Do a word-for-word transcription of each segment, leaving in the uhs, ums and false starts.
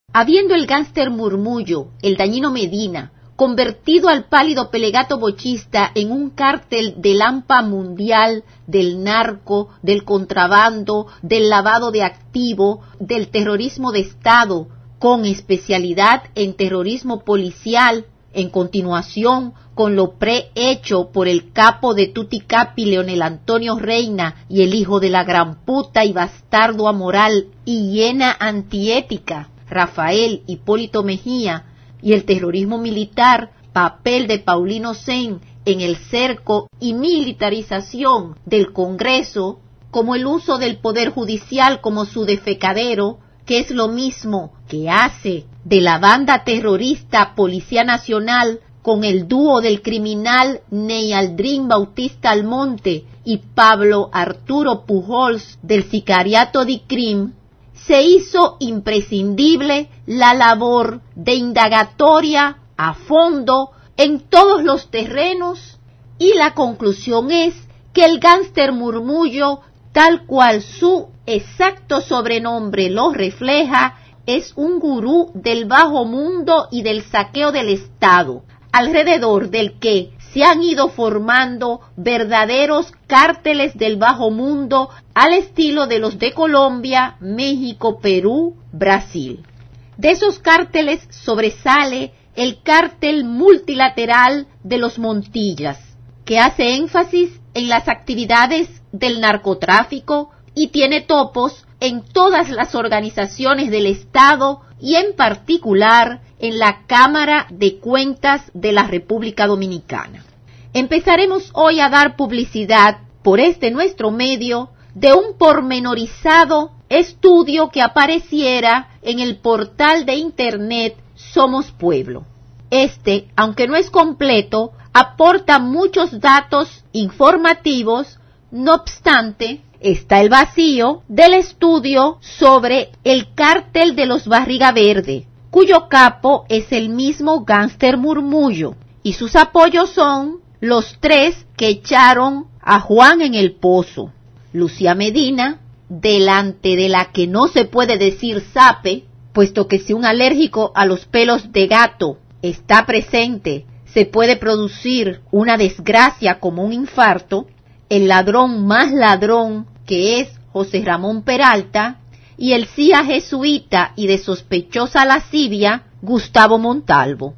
Habiendo el gánster Murmullo, el dañino Medina, convertido al pálido Pelagato bochista en un cártel del hampa mundial, del narco, del contrabando, del lavado de activo, del terrorismo de Estado, con especialidad en terrorismo policial, en continuación con lo prehecho por el capo de Tuticapi, Leonel Antonio Reina, y el hijo de la gran puta y bastardo amoral y hiena antiética, Rafael Hipólito Mejía, y el terrorismo militar, papel de Paulino Sen en el cerco y militarización del Congreso, como el uso del Poder Judicial como su defecadero, que es lo mismo que hace de la banda terrorista Policía Nacional con el dúo del criminal Neyaldrín Bautista Almonte y Pablo Arturo Pujols del sicariato DICRIM, se hizo imprescindible la labor de indagatoria a fondo en todos los terrenos, y la conclusión es que el gánster Murmullo, tal cual su exacto sobrenombre lo refleja, es un gurú del bajo mundo y del saqueo del Estado, alrededor del que se han ido formando verdaderos cárteles del bajo mundo al estilo de los de Colombia, México, Perú, Brasil. De esos cárteles sobresale el cártel multilateral de los Montillas, que hace énfasis en las actividades del narcotráfico y tiene topos en todas las organizaciones del Estado y en particular en la Cámara de Cuentas de la República Dominicana. Empezaremos hoy a dar publicidad por este nuestro medio de un pormenorizado estudio que apareciera en el portal de internet Somos Pueblo. Este, aunque no es completo, aporta muchos datos informativos, no obstante, está el vacío del estudio sobre el cártel de los Barriga Verde, cuyo capo es el mismo gánster Murmullo, y sus apoyos son los tres que echaron a Juan en el pozo: Lucía Medina, delante de la que no se puede decir sape, puesto que si un alérgico a los pelos de gato está presente, se puede producir una desgracia como un infarto, el ladrón más ladrón, que es José Ramón Peralta, y el C I A jesuita y de sospechosa lascivia, Gustavo Montalvo.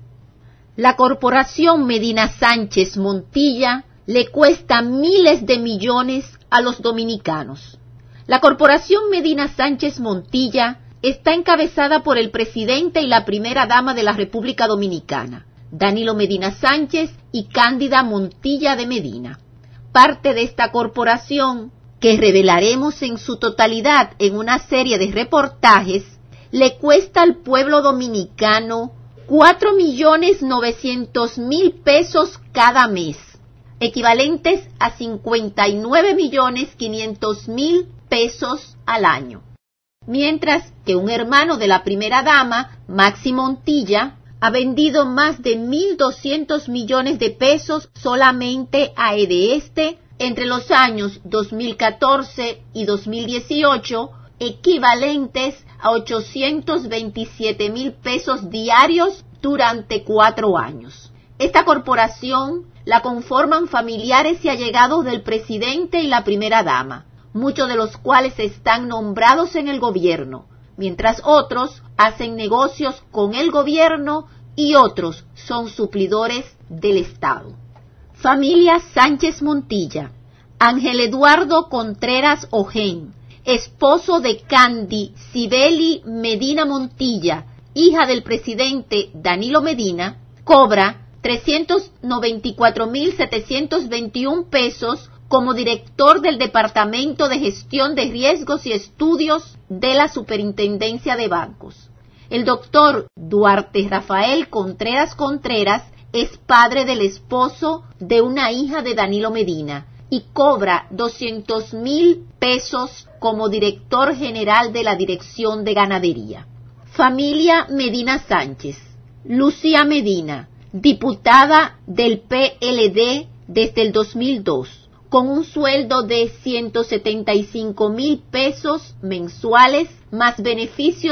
La corporación Medina Sánchez Montilla le cuesta miles de millones a los dominicanos. La corporación Medina Sánchez Montilla está encabezada por el presidente y la primera dama de la República Dominicana, Danilo Medina Sánchez y Cándida Montilla de Medina. Parte de esta corporación, que revelaremos en su totalidad en una serie de reportajes, le cuesta al pueblo dominicano cuatro millones novecientos mil pesos cada mes, equivalentes a cincuenta y nueve millones quinientos mil pesos al año. Mientras que un hermano de la primera dama, Maxi Montilla, ha vendido más de mil doscientos millones de pesos solamente a Edeeste entre los años dos mil catorce y dos mil dieciocho, equivalentes a ochocientos veintisiete mil pesos diarios durante cuatro años. Esta corporación la conforman familiares y allegados del presidente y la primera dama, muchos de los cuales están nombrados en el gobierno, mientras otros hacen negocios con el gobierno y otros son suplidores del Estado. Familia Sánchez Montilla: Ángel Eduardo Contreras Ojén, esposo de Candy Sibeli Medina Montilla, hija del presidente Danilo Medina, cobra trescientos noventa y cuatro mil setecientos veintiún pesos como director del Departamento de Gestión de Riesgos y Estudios de la Superintendencia de Bancos. El doctor Duarte Rafael Contreras Contreras es padre del esposo de una hija de Danilo Medina y cobra doscientos mil pesos como director general de la Dirección de Ganadería. Familia Medina Sánchez: Lucía Medina, diputada del P L D desde el dos mil dos, con un sueldo de ciento setenta y cinco mil pesos mensuales, más beneficios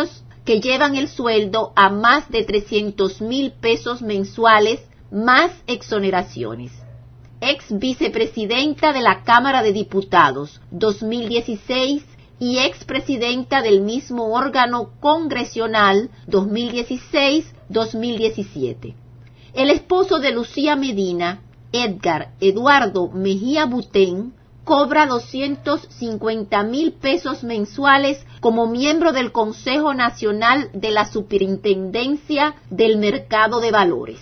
que llevan el sueldo a más de trescientos mil pesos mensuales, más exoneraciones. Ex vicepresidenta de la Cámara de Diputados, dos mil dieciséis, y expresidenta del mismo órgano congresional, dos mil dieciséis a dos mil diecisiete. El esposo de Lucía Medina, Edgar Eduardo Mejía Butén, cobra doscientos cincuenta mil pesos mensuales como miembro del Consejo Nacional de la Superintendencia del Mercado de Valores.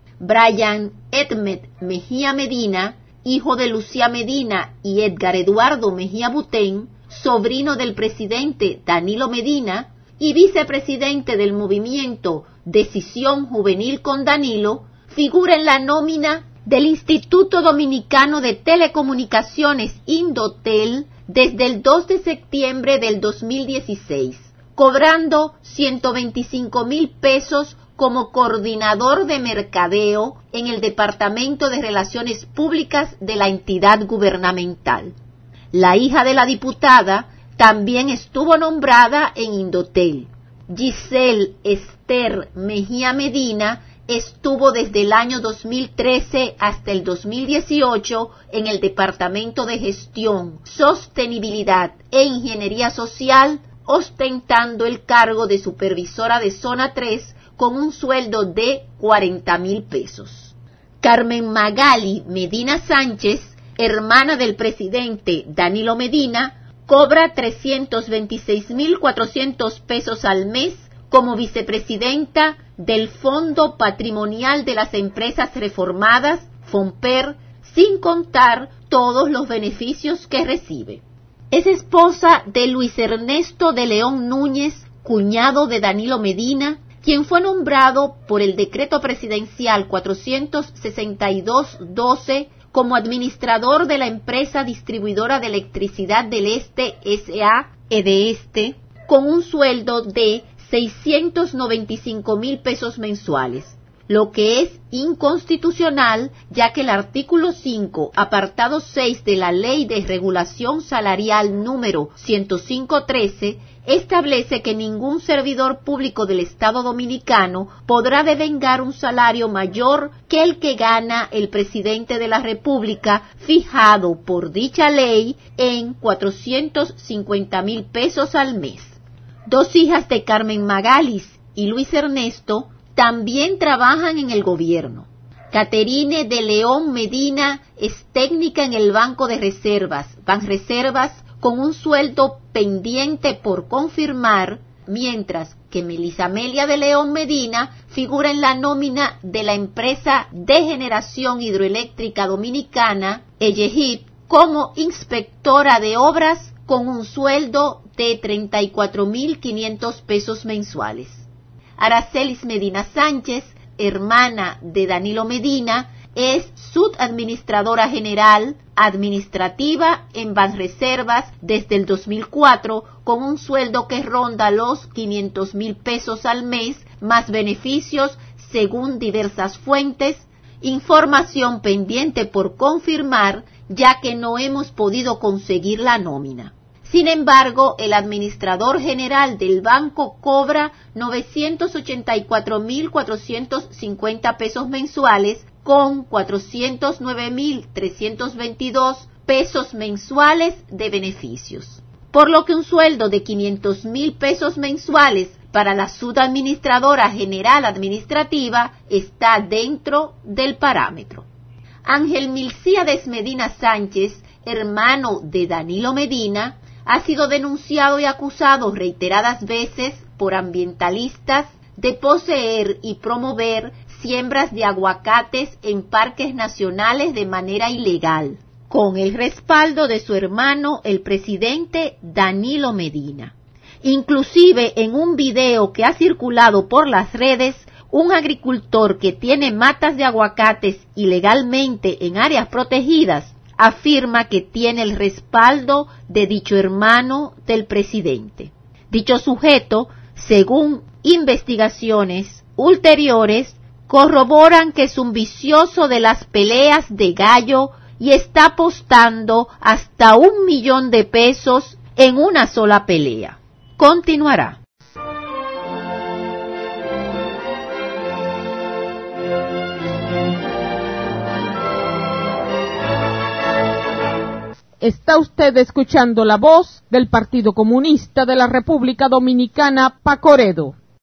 Brian Edmet Mejía Medina, hijo de Lucía Medina y Edgar Eduardo Mejía Butén, sobrino del presidente Danilo Medina y vicepresidente del movimiento Decisión Juvenil con Danilo, figura en la nómina del Instituto Dominicano de Telecomunicaciones Indotel desde el dos de septiembre del dos mil dieciséis, cobrando ciento veinticinco mil pesos como coordinador de mercadeo en el Departamento de Relaciones Públicas de la entidad gubernamental. La hija de la diputada también estuvo nombrada en Indotel. Giselle Esther Mejía Medina estuvo desde el año dos mil trece hasta el dos mil dieciocho en el Departamento de Gestión, Sostenibilidad e Ingeniería Social, ostentando el cargo de supervisora de Zona tres con un sueldo de cuarenta mil pesos. Carmen Magali Medina Sánchez, hermana del presidente Danilo Medina, cobra trescientos veintiséis mil cuatrocientos pesos al mes como vicepresidenta del Fondo Patrimonial de las Empresas Reformadas, FONPER, sin contar todos los beneficios que recibe. Es esposa de Luis Ernesto de León Núñez, cuñado de Danilo Medina, quien fue nombrado por el Decreto Presidencial cuatrocientos sesenta y dos doce como administrador de la empresa distribuidora de electricidad del Este S A EDESTE, con un sueldo de seiscientos noventa y cinco mil pesos mensuales, lo que es inconstitucional, ya que el artículo cinco, apartado seis de la Ley de Regulación Salarial número ciento cinco trece, establece que ningún servidor público del Estado Dominicano podrá devengar un salario mayor que el que gana el presidente de la República, fijado por dicha ley en cuatrocientos cincuenta mil pesos al mes. Dos hijas de Carmen Magalis y Luis Ernesto también trabajan en el gobierno. Caterine de León Medina es técnica en el Banco de Reservas, Banreservas, con un sueldo pendiente por confirmar, mientras que Melisa Amelia de León Medina figura en la nómina de la empresa de generación hidroeléctrica dominicana, EYEHIP, como inspectora de obras con un sueldo de treinta y cuatro mil quinientos pesos mensuales. Aracelis Medina Sánchez, hermana de Danilo Medina, es subadministradora general administrativa en Banreservas desde el dos mil cuatro, con un sueldo que ronda los quinientos mil pesos al mes, más beneficios según diversas fuentes, información pendiente por confirmar, ya que no hemos podido conseguir la nómina. Sin embargo, el administrador general del banco cobra novecientos ochenta y cuatro mil cuatrocientos cincuenta pesos mensuales, con cuatrocientos nueve mil trescientos veintidós pesos mensuales de beneficios. Por lo que un sueldo de quinientos mil pesos mensuales para la subadministradora general administrativa está dentro del parámetro. Ángel Milcíades Medina Sánchez, hermano de Danilo Medina, ha sido denunciado y acusado reiteradas veces por ambientalistas de poseer y promover siembras de aguacates en parques nacionales de manera ilegal, con el respaldo de su hermano, el presidente Danilo Medina. Inclusive, en un video que ha circulado por las redes, un agricultor que tiene matas de aguacates ilegalmente en áreas protegidas afirma que tiene el respaldo de dicho hermano del presidente. Dicho sujeto, según investigaciones ulteriores, corroboran que es un vicioso de las peleas de gallo y está apostando hasta un millón de pesos en una sola pelea. Continuará. está usted escuchando la voz del Partido Comunista de la República Dominicana, Pacoredo.